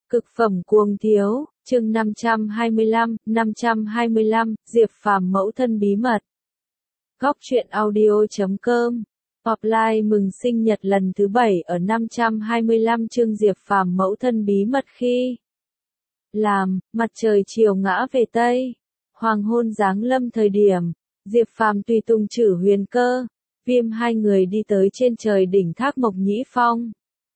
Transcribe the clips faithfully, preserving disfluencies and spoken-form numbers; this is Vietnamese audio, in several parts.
Cực phẩm cuồng thiếu, chương năm trăm hai mươi lăm, năm trăm hai mươi lăm, Diệp Phàm mẫu thân bí mật. Góc truyện audio chấm com. Offline mừng sinh nhật lần thứ bảy ở năm trăm hai mươi lăm chương Diệp Phàm mẫu thân bí mật khi làm, mặt trời chiều ngã về Tây. Hoàng hôn giáng lâm thời điểm, Diệp Phàm tùy tùng Trử Huyền Cơ, Viêm hai người đi tới trên trời đỉnh thác Mộc Nhĩ Phong.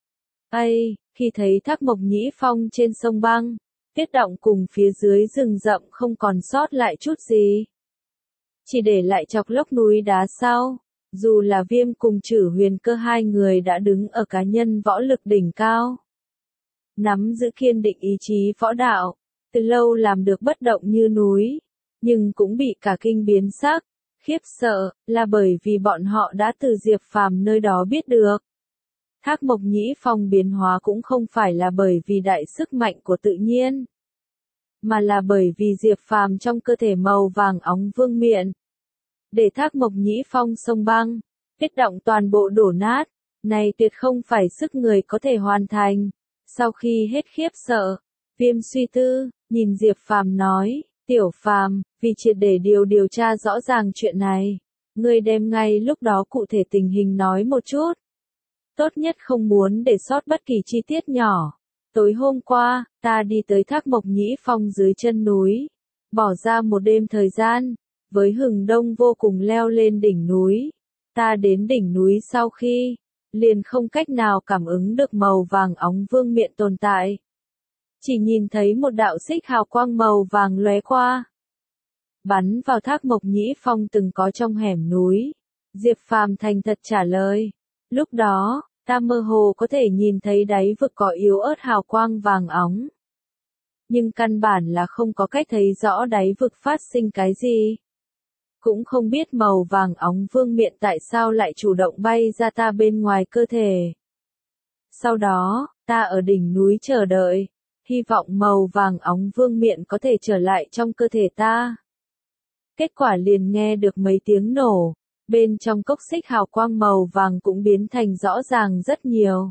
Ây, khi thấy thác Mộc Nhĩ Phong trên sông băng, tuyết động cùng phía dưới rừng rậm không còn sót lại chút gì. Chỉ để lại chọc lốc núi đá sau, dù là Viêm cùng Trử Huyền Cơ hai người đã đứng ở cá nhân võ lực đỉnh cao. Nắm giữ kiên định ý chí võ đạo, từ lâu làm được bất động như núi, nhưng cũng bị cả kinh biến sắc, khiếp sợ, là bởi vì bọn họ đã từ Diệp Phàm nơi đó biết được. Thác Mộc Nhĩ Phong biến hóa cũng không phải là bởi vì đại sức mạnh của tự nhiên, mà là bởi vì Diệp Phàm trong cơ thể màu vàng óng vương miện. Để thác Mộc Nhĩ Phong sông băng, tuyết động toàn bộ đổ nát, này tuyệt không phải sức người có thể hoàn thành. Sau khi hết khiếp sợ, Viêm suy tư, nhìn Diệp Phàm nói, Tiểu Phàm, vì triệt để điều điều tra rõ ràng chuyện này, ngươi đem ngay lúc đó cụ thể tình hình nói một chút. Tốt nhất không muốn để sót bất kỳ chi tiết nhỏ. Tối hôm qua, ta đi tới thác Mộc Nhĩ Phong dưới chân núi, bỏ ra một đêm thời gian, với hừng đông vô cùng leo lên đỉnh núi. Ta đến đỉnh núi sau khi, liền không cách nào cảm ứng được màu vàng óng vương miện tồn tại. Chỉ nhìn thấy một đạo xích hào quang màu vàng lóe qua, bắn vào thác Mộc Nhĩ Phong từng có trong hẻm núi. Diệp Phàm thành thật trả lời. Lúc đó, ta mơ hồ có thể nhìn thấy đáy vực có yếu ớt hào quang vàng óng. Nhưng căn bản là không có cách thấy rõ đáy vực phát sinh cái gì. Cũng không biết màu vàng óng vương miện tại sao lại chủ động bay ra ta bên ngoài cơ thể. Sau đó, ta ở đỉnh núi chờ đợi, hy vọng màu vàng óng vương miện có thể trở lại trong cơ thể ta. Kết quả liền nghe được mấy tiếng nổ. Bên trong cốc xích hào quang màu vàng cũng biến thành rõ ràng rất nhiều.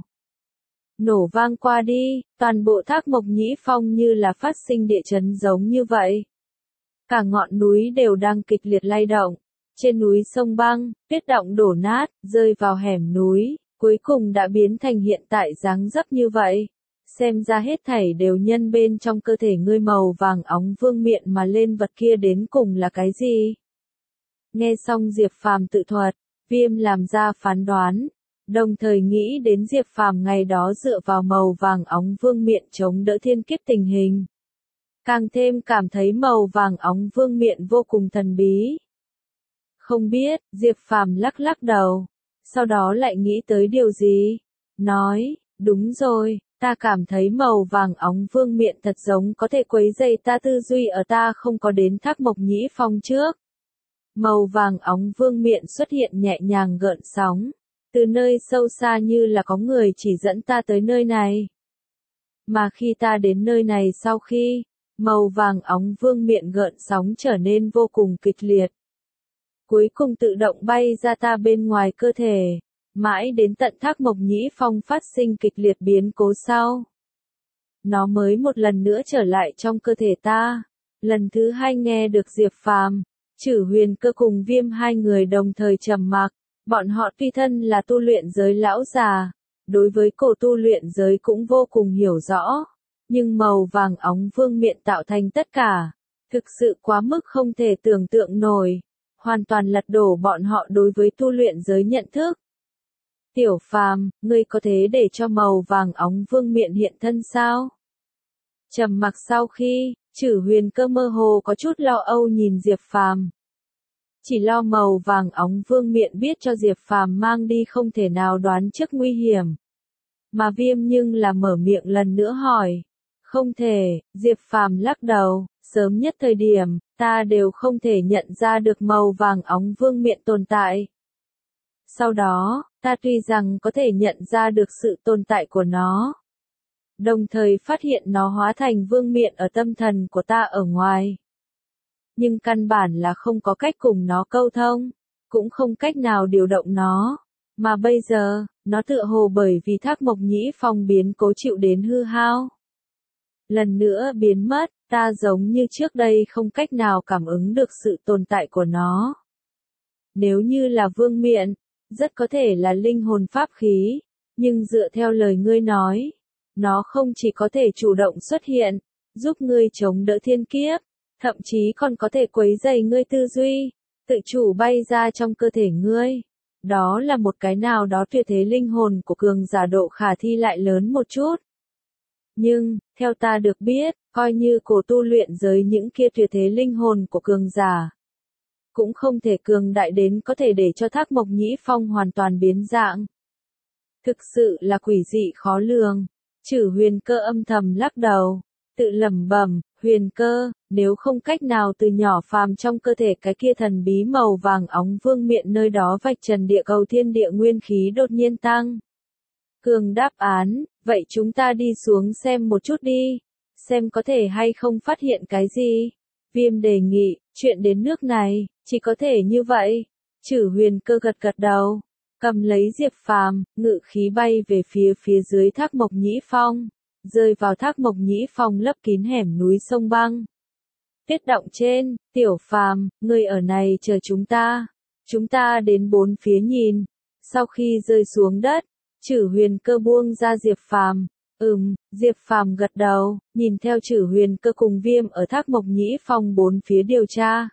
Nổ vang qua đi, toàn bộ thác Mộc Nhĩ Phong như là phát sinh địa chấn giống như vậy. Cả ngọn núi đều đang kịch liệt lay động. Trên núi sông băng, tuyết động đổ nát, rơi vào hẻm núi, cuối cùng đã biến thành hiện tại dáng dấp như vậy. Xem ra hết thảy đều nhân bên trong cơ thể ngươi màu vàng óng vương miện mà lên vật kia đến cùng là cái gì? Nghe xong Diệp Phàm tự thuật, Viêm làm ra phán đoán, đồng thời nghĩ đến Diệp Phàm ngày đó dựa vào màu vàng óng vương miện chống đỡ thiên kiếp tình hình. Càng thêm cảm thấy màu vàng óng vương miện vô cùng thần bí. Không biết, Diệp Phàm lắc lắc đầu, sau đó lại nghĩ tới điều gì? Nói, đúng rồi, ta cảm thấy màu vàng óng vương miện thật giống có thể quấy rầy ta tư duy ở ta không có đến thác Mộc Nhĩ Phong trước. Màu vàng óng vương miện xuất hiện nhẹ nhàng gợn sóng, từ nơi sâu xa như là có người chỉ dẫn ta tới nơi này. Mà khi ta đến nơi này sau khi, màu vàng óng vương miện gợn sóng trở nên vô cùng kịch liệt. Cuối cùng tự động bay ra ta bên ngoài cơ thể, mãi đến tận thác Mộc Nhĩ Phong phát sinh kịch liệt biến cố sau. Nó mới một lần nữa trở lại trong cơ thể ta. Lần thứ hai nghe được Diệp Phàm, Trử Huyền Cơ cùng Viêm hai người đồng thời trầm mặc, bọn họ tuy thân là tu luyện giới lão già, đối với cổ tu luyện giới cũng vô cùng hiểu rõ, nhưng màu vàng óng vương miện tạo thành tất cả, thực sự quá mức không thể tưởng tượng nổi, hoàn toàn lật đổ bọn họ đối với tu luyện giới nhận thức. Tiểu Phàm, ngươi có thể để cho màu vàng óng vương miện hiện thân sao? Trầm mặc sau khi, Trử Huyền Cơ mơ hồ có chút lo âu nhìn Diệp Phàm. Chỉ lo màu vàng óng vương miện biết cho Diệp Phàm mang đi không thể nào đoán trước nguy hiểm. Mà Viêm nhưng là mở miệng lần nữa hỏi. Không thể, Diệp Phàm lắc đầu, sớm nhất thời điểm, ta đều không thể nhận ra được màu vàng óng vương miện tồn tại. Sau đó, ta tuy rằng có thể nhận ra được sự tồn tại của nó, đồng thời phát hiện nó hóa thành vương miện ở tâm thần của ta ở ngoài. Nhưng căn bản là không có cách cùng nó câu thông, cũng không cách nào điều động nó. Mà bây giờ, nó tựa hồ bởi vì thác Mộc Nhĩ Phong biến cố chịu đến hư hao. lần nữa biến mất, ta giống như trước đây không cách nào cảm ứng được sự tồn tại của nó. Nếu như là vương miện, rất có thể là linh hồn pháp khí, nhưng dựa theo lời ngươi nói, nó không chỉ có thể chủ động xuất hiện, giúp ngươi chống đỡ thiên kiếp, thậm chí còn có thể quấy rầy ngươi tư duy, tự chủ bay ra trong cơ thể ngươi. Đó là một cái nào đó tuyệt thế linh hồn của cường giả độ khả thi lại lớn một chút. Nhưng, theo ta được biết, coi như cổ tu luyện giới những kia tuyệt thế linh hồn của cường giả, cũng không thể cường đại đến có thể để cho Thác Mộc Nhĩ Phong hoàn toàn biến dạng. Thực sự là quỷ dị khó lường. Chử Huyền Cơ âm thầm lắc đầu, tự lẩm bẩm, Huyền Cơ, nếu không cách nào từ nhỏ phàm trong cơ thể cái kia thần bí màu vàng óng vương miện nơi đó vạch trần địa cầu thiên địa nguyên khí đột nhiên tăng. Cường đáp án, vậy chúng ta đi xuống xem một chút đi, xem có thể hay không phát hiện cái gì. Viêm đề nghị, chuyện đến nước này, chỉ có thể như vậy. Chử Huyền Cơ gật gật đầu, cầm lấy Diệp Phàm, ngự khí bay về phía phía dưới Thác Mộc Nhĩ Phong, rơi vào Thác Mộc Nhĩ Phong lấp kín hẻm núi sông băng. Tiết động trên, Tiểu Phàm, ngươi ở này chờ chúng ta. Chúng ta đến bốn phía nhìn. Sau khi rơi xuống đất, Chử Huyền Cơ buông ra Diệp Phàm. Ừm, Diệp Phàm gật đầu, nhìn theo Chử Huyền Cơ cùng Viêm ở Thác Mộc Nhĩ Phong bốn phía điều tra.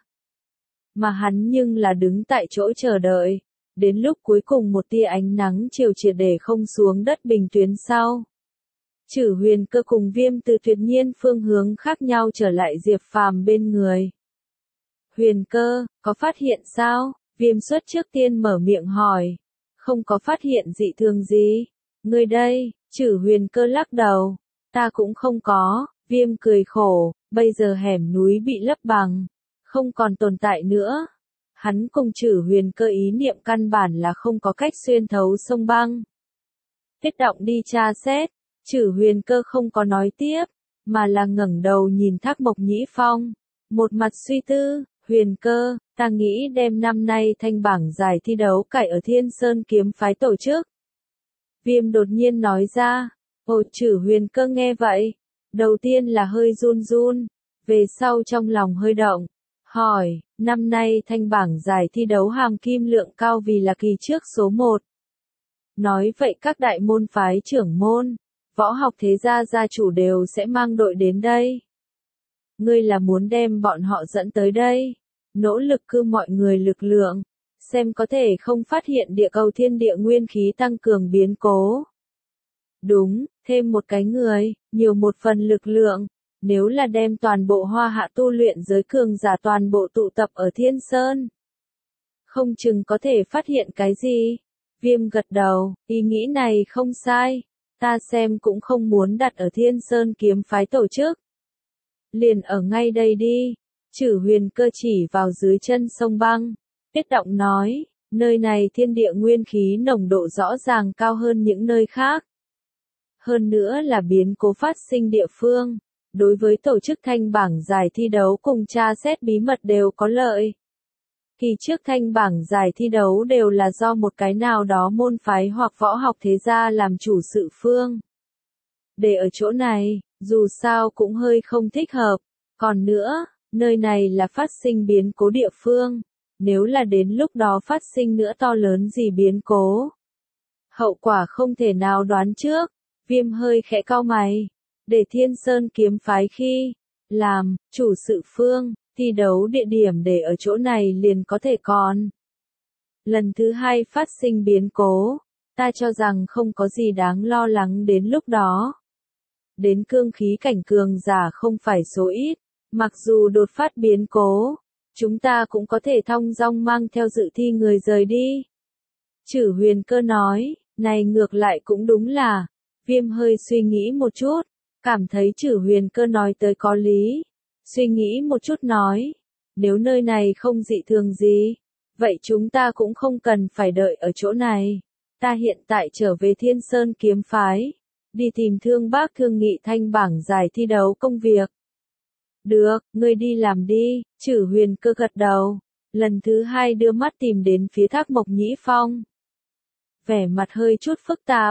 Mà hắn nhưng là đứng tại chỗ chờ đợi. Đến lúc cuối cùng một tia ánh nắng chiều triệt để không xuống đất bình tuyến sau. Chử Huyền Cơ cùng Viêm từ tuyệt nhiên phương hướng khác nhau trở lại Diệp Phàm bên người. Huyền Cơ, có phát hiện sao? Viêm xuất trước tiên mở miệng hỏi. Không có phát hiện dị thường gì. Ngươi đây, Chử Huyền Cơ lắc đầu. Ta cũng không có, Viêm cười khổ, bây giờ hẻm núi bị lấp bằng, không còn tồn tại nữa. Hắn cùng Chử Huyền Cơ ý niệm căn bản là không có cách xuyên thấu sông băng. Tiết động đi tra xét, Chử Huyền Cơ không có nói tiếp, mà là ngẩng đầu nhìn Thác Mộc Nhĩ Phong, một mặt suy tư. Huyền Cơ, ta nghĩ đem năm nay thanh bảng giải thi đấu cải ở Thiên Sơn kiếm phái tổ chức. Viêm đột nhiên nói ra. Ồ, Chử Huyền Cơ nghe vậy, đầu tiên là hơi run run, về sau trong lòng hơi động, hỏi, năm nay thanh bảng giải thi đấu hàm kim lượng cao vì là kỳ trước số một. Nói vậy các đại môn phái trưởng môn, võ học thế gia gia chủ đều sẽ mang đội đến đây. Ngươi là muốn đem bọn họ dẫn tới đây, nỗ lực cư mọi người lực lượng, xem có thể không phát hiện địa cầu thiên địa nguyên khí tăng cường biến cố. Đúng, thêm một cái người, nhiều một phần lực lượng, nếu là đem toàn bộ Hoa Hạ tu luyện giới cường giả toàn bộ tụ tập ở Thiên Sơn. Không chừng có thể phát hiện cái gì. Viêm gật đầu, ý nghĩ này không sai, ta xem cũng không muốn đặt ở Thiên Sơn kiếm phái tổ chức. Liền ở ngay đây đi, Chử Huyền Cơ chỉ vào dưới chân sông băng. Tiết động nói, nơi này thiên địa nguyên khí nồng độ rõ ràng cao hơn những nơi khác. Hơn nữa là biến cố phát sinh địa phương, đối với tổ chức thanh bảng giải thi đấu cùng tra xét bí mật đều có lợi. Kỳ trước thanh bảng giải thi đấu đều là do một cái nào đó môn phái hoặc võ học thế gia làm chủ sự phương. Để ở chỗ này, dù sao cũng hơi không thích hợp. Còn nữa, nơi này là phát sinh biến cố địa phương. Nếu là đến lúc đó phát sinh nữa to lớn gì biến cố, hậu quả không thể nào đoán trước. Viêm hơi khẽ cau mày. Để Thiên Sơn kiếm phái khi làm chủ sự phương, thi đấu địa điểm để ở chỗ này liền có thể còn. Lần thứ hai phát sinh biến cố, ta cho rằng không có gì đáng lo lắng đến lúc đó. Đến cương khí cảnh cường giả không phải số ít, mặc dù đột phát biến cố, chúng ta cũng có thể thong dong mang theo dự thi người rời đi. Chử Huyền Cơ nói, này ngược lại cũng đúng là. Viêm hơi suy nghĩ một chút, cảm thấy Chử Huyền Cơ nói tới có lý. Suy nghĩ một chút nói, nếu nơi này không dị thường gì, vậy chúng ta cũng không cần phải đợi ở chỗ này. Ta hiện tại trở về Thiên Sơn kiếm phái, đi tìm Thương Bác thương nghị thanh bảng giải thi đấu công việc. Được, ngươi đi làm đi, Chử Huyền Cơ gật đầu, lần thứ hai đưa mắt tìm đến phía Thác Mộc Nhĩ Phong. Vẻ mặt hơi chút phức tạp.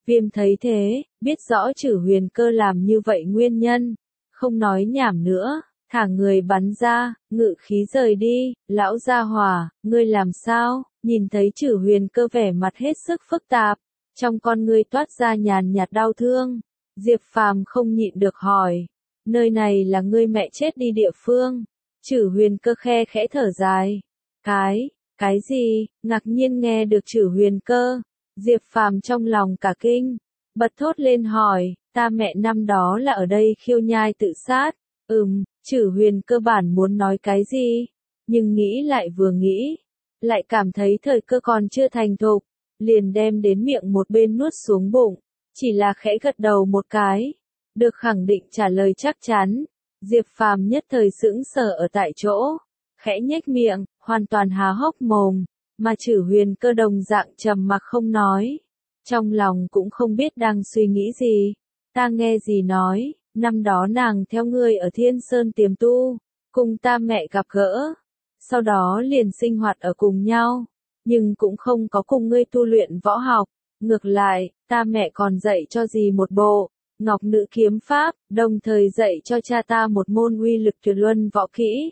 Viêm thấy thế, biết rõ Trử Huyền Cơ làm như vậy nguyên nhân, không nói nhảm nữa, thả người bắn ra, ngự khí rời đi. Lão gia hỏa, ngươi làm sao? Nhìn thấy Trử Huyền Cơ vẻ mặt hết sức phức tạp, trong con ngươi toát ra nhàn nhạt đau thương. Diệp Phàm không nhịn được hỏi, nơi này là ngươi mẹ chết đi địa phương. Trử Huyền Cơ khe khẽ thở dài. Cái, cái gì? Ngạc nhiên nghe được Trử Huyền Cơ, Diệp Phàm trong lòng cả kinh, bật thốt lên hỏi, ta mẹ năm đó là ở đây khiêu nhai tự sát. Ừm, Trử Huyền Cơ bản muốn nói cái gì, nhưng nghĩ lại vừa nghĩ, lại cảm thấy thời cơ còn chưa thành thục, liền đem đến miệng một bên nuốt xuống bụng, chỉ là khẽ gật đầu một cái, được khẳng định trả lời chắc chắn. Diệp Phàm nhất thời sững sờ ở tại chỗ, khẽ nhếch miệng, hoàn toàn há hốc mồm, mà Trử Huyền Cơ đồng dạng trầm mặc không nói, trong lòng cũng không biết đang suy nghĩ gì. Ta nghe gì nói, năm đó nàng theo ngươi ở Thiên Sơn tiềm tu, cùng ta mẹ gặp gỡ, sau đó liền sinh hoạt ở cùng nhau, nhưng cũng không có cùng ngươi tu luyện võ học, ngược lại, ta mẹ còn dạy cho gì một bộ Ngọc Nữ kiếm pháp, đồng thời dạy cho cha ta một môn uy lực tuyệt luân võ kỹ.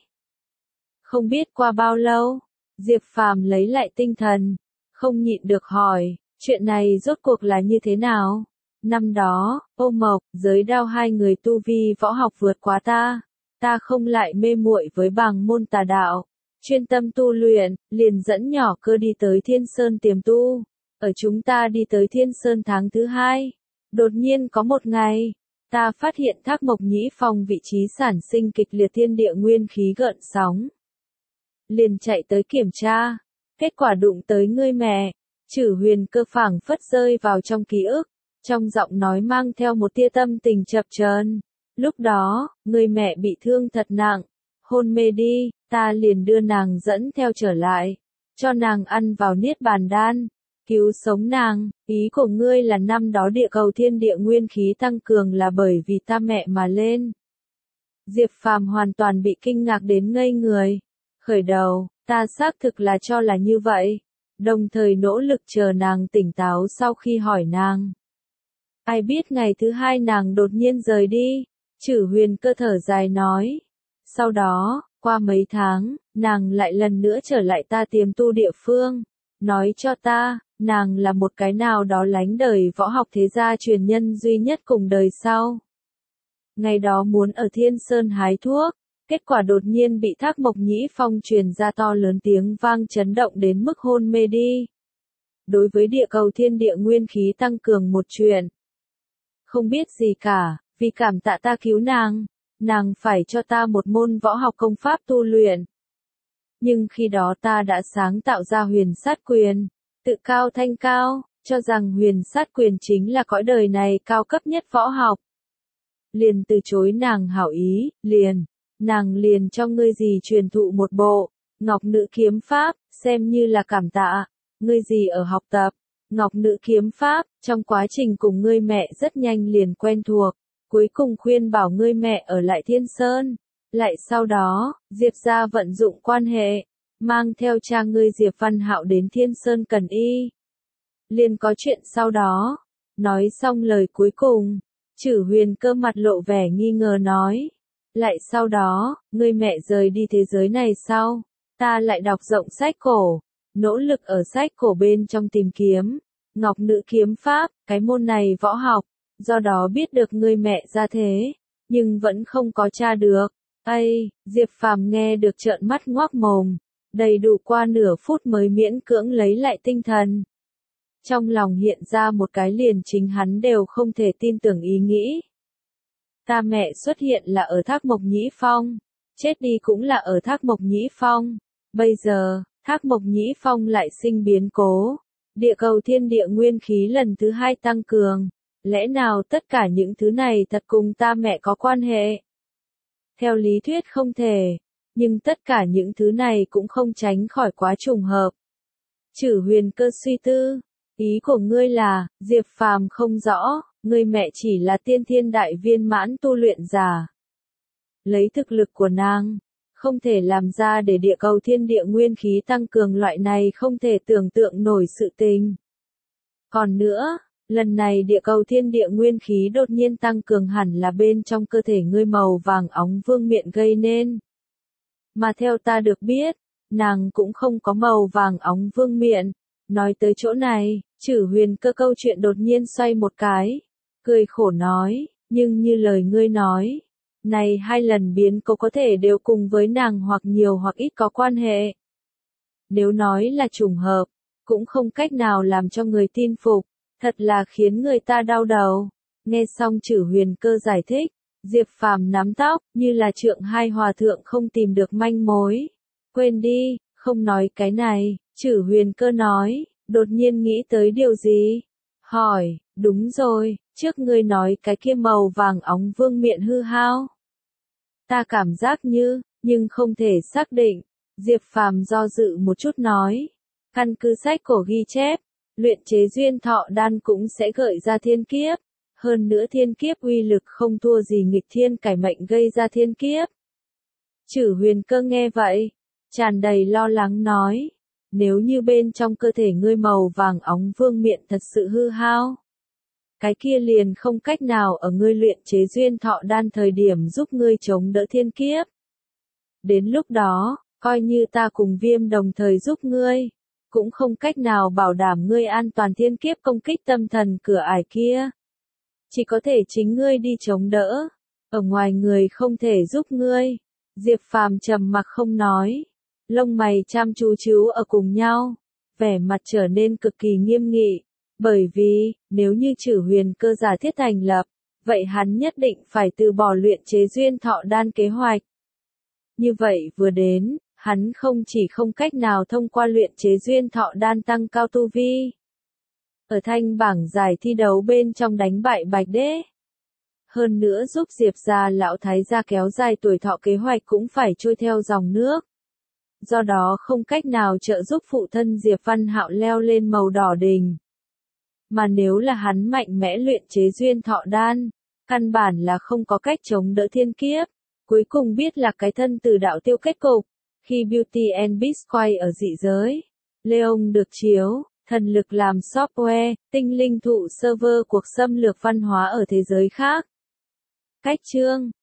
Không biết qua bao lâu, Diệp Phàm lấy lại tinh thần, không nhịn được hỏi, chuyện này rốt cuộc là như thế nào? Năm đó, Ô Mộc, Giới Đao hai người tu vi võ học vượt quá ta, ta không lại mê muội với bảng môn tà đạo, chuyên tâm tu luyện, liền dẫn nhỏ Cơ đi tới Thiên Sơn tiềm tu. Ở chúng ta đi tới Thiên Sơn tháng thứ hai, đột nhiên có một ngày, ta phát hiện Thác Mộc Nhĩ Phong vị trí sản sinh kịch liệt thiên địa nguyên khí gợn sóng. Liền chạy tới kiểm tra, kết quả đụng tới ngươi mẹ. Trử Huyền Cơ phảng phất rơi vào trong ký ức, trong giọng nói mang theo một tia tâm tình chập chờn. Lúc đó, ngươi mẹ bị thương thật nặng, hôn mê đi, ta liền đưa nàng dẫn theo trở lại, cho nàng ăn vào niết bàn đan, cứu sống nàng. Ý của ngươi là năm đó địa cầu thiên địa nguyên khí tăng cường là bởi vì ta mẹ mà lên. Diệp Phàm hoàn toàn bị kinh ngạc đến ngây người. Khởi đầu, ta xác thực là cho là như vậy, đồng thời nỗ lực chờ nàng tỉnh táo sau khi hỏi nàng. Ai biết ngày thứ hai nàng đột nhiên rời đi, Trử Huyền Cơ thở dài nói. Sau đó, qua mấy tháng, nàng lại lần nữa trở lại ta tiềm tu địa phương, nói cho ta, nàng là một cái nào đó lánh đời võ học thế gia truyền nhân duy nhất cùng đời sau. Ngày đó muốn ở Thiên Sơn hái thuốc, kết quả đột nhiên bị Thác Mộc Nhĩ Phong truyền ra to lớn tiếng vang chấn động đến mức hôn mê đi. Đối với địa cầu thiên địa nguyên khí tăng cường một chuyện, không biết gì cả, vì cảm tạ ta cứu nàng, nàng phải cho ta một môn võ học công pháp tu luyện. Nhưng khi đó ta đã sáng tạo ra huyền sát quyền, tự cao thanh cao, cho rằng huyền sát quyền chính là cõi đời này cao cấp nhất võ học. Liền từ chối nàng hảo ý, liền, nàng liền cho ngươi gì truyền thụ một bộ Ngọc Nữ kiếm pháp, xem như là cảm tạ. Ngươi gì ở học tập Ngọc Nữ kiếm pháp, trong quá trình cùng ngươi mẹ rất nhanh liền quen thuộc, cuối cùng khuyên bảo ngươi mẹ ở lại Thiên Sơn. Lại sau đó, Diệp gia vận dụng quan hệ, mang theo cha ngươi Diệp Văn Hạo đến Thiên Sơn cần y. Liền có chuyện sau đó. Nói xong lời cuối cùng, Trử Huyền Cơ mặt lộ vẻ nghi ngờ nói. Lại sau đó, ngươi mẹ rời đi thế giới này sau, ta lại đọc rộng sách cổ, nỗ lực ở sách cổ bên trong tìm kiếm Ngọc Nữ kiếm pháp, cái môn này võ học, do đó biết được ngươi mẹ ra thế, nhưng vẫn không có tra được. Ây, Diệp Phàm nghe được trợn mắt ngoác mồm, đầy đủ qua nửa phút mới miễn cưỡng lấy lại tinh thần. Trong lòng hiện ra một cái liền chính hắn đều không thể tin tưởng ý nghĩ. Ta mẹ xuất hiện là ở Thác Mộc Nhĩ Phong, chết đi cũng là ở Thác Mộc Nhĩ Phong. Bây giờ, Thác Mộc Nhĩ Phong lại sinh biến cố, địa cầu thiên địa nguyên khí lần thứ hai tăng cường, lẽ nào tất cả những thứ này thật cùng ta mẹ có quan hệ? Theo lý thuyết không thể, nhưng tất cả những thứ này cũng không tránh khỏi quá trùng hợp. Trử Huyền Cơ suy tư, ý của ngươi là, Diệp Phàm không rõ, ngươi mẹ chỉ là tiên thiên đại viên mãn tu luyện giả. Lấy thực lực của nàng, không thể làm ra để địa cầu thiên địa nguyên khí tăng cường loại này không thể tưởng tượng nổi sự tình. Còn nữa, Lần này địa cầu thiên địa nguyên khí đột nhiên tăng cường hẳn là bên trong cơ thể ngươi màu vàng óng vương miện gây nên. Mà theo ta được biết, nàng cũng không có màu vàng óng vương miện. Nói tới chỗ này, Chử Huyền Cơ câu chuyện đột nhiên xoay một cái, cười khổ nói, nhưng như lời ngươi nói, này hai lần biến cố có thể đều cùng với nàng hoặc nhiều hoặc ít có quan hệ. Nếu nói là trùng hợp, cũng không cách nào làm cho người tin phục, thật là khiến người ta đau đầu. Nghe xong Chử Huyền Cơ giải thích, Diệp Phàm nắm tóc, như là trượng hai hòa thượng không tìm được manh mối. Quên đi, không nói cái này, Chử Huyền Cơ nói, đột nhiên nghĩ tới điều gì? Hỏi, đúng rồi, trước ngươi nói cái kia màu vàng óng vương miện hư hao. Ta cảm giác như, nhưng không thể xác định. Diệp Phàm do dự một chút nói, căn cứ sách cổ ghi chép, luyện chế duyên thọ đan cũng sẽ gợi ra thiên kiếp. Hơn nữa thiên kiếp uy lực không thua gì nghịch thiên cải mệnh gây ra thiên kiếp. Chử Huyền Cơ nghe vậy, tràn đầy lo lắng nói, nếu như bên trong cơ thể ngươi màu vàng óng vương miện thật sự hư hao, cái kia liền không cách nào ở ngươi luyện chế duyên thọ đan thời điểm giúp ngươi chống đỡ thiên kiếp. Đến lúc đó, coi như ta cùng Viêm đồng thời giúp ngươi, cũng không cách nào bảo đảm ngươi an toàn thiên kiếp công kích tâm thần cửa ải kia. Chỉ có thể chính ngươi đi chống đỡ, ở ngoài người không thể giúp ngươi. Diệp Phàm trầm mặc không nói, lông mày chăm chú chíu ở cùng nhau, vẻ mặt trở nên cực kỳ nghiêm nghị, bởi vì, nếu như Chử Huyền Cơ giả thiết thành lập, vậy hắn nhất định phải từ bỏ luyện chế duyên thọ đan kế hoạch. Như vậy vừa đến, hắn không chỉ không cách nào thông qua luyện chế duyên thọ đan tăng cao tu vi, ở thanh bảng giải thi đấu bên trong đánh bại Bạch Đế. Hơn nữa giúp Diệp gia lão thái gia kéo dài tuổi thọ kế hoạch cũng phải trôi theo dòng nước. Do đó không cách nào trợ giúp phụ thân Diệp Văn Hạo leo lên màu đỏ đỉnh. Mà nếu là hắn mạnh mẽ luyện chế duyên thọ đan, căn bản là không có cách chống đỡ thiên kiếp. Cuối cùng biết là cái thân từ đạo tiêu kết cục. Khi Beauty and Beast quay ở dị giới, Leon được chiếu, thần lực làm software, tinh linh thụ server cuộc xâm lược văn hóa ở thế giới khác. Cách chương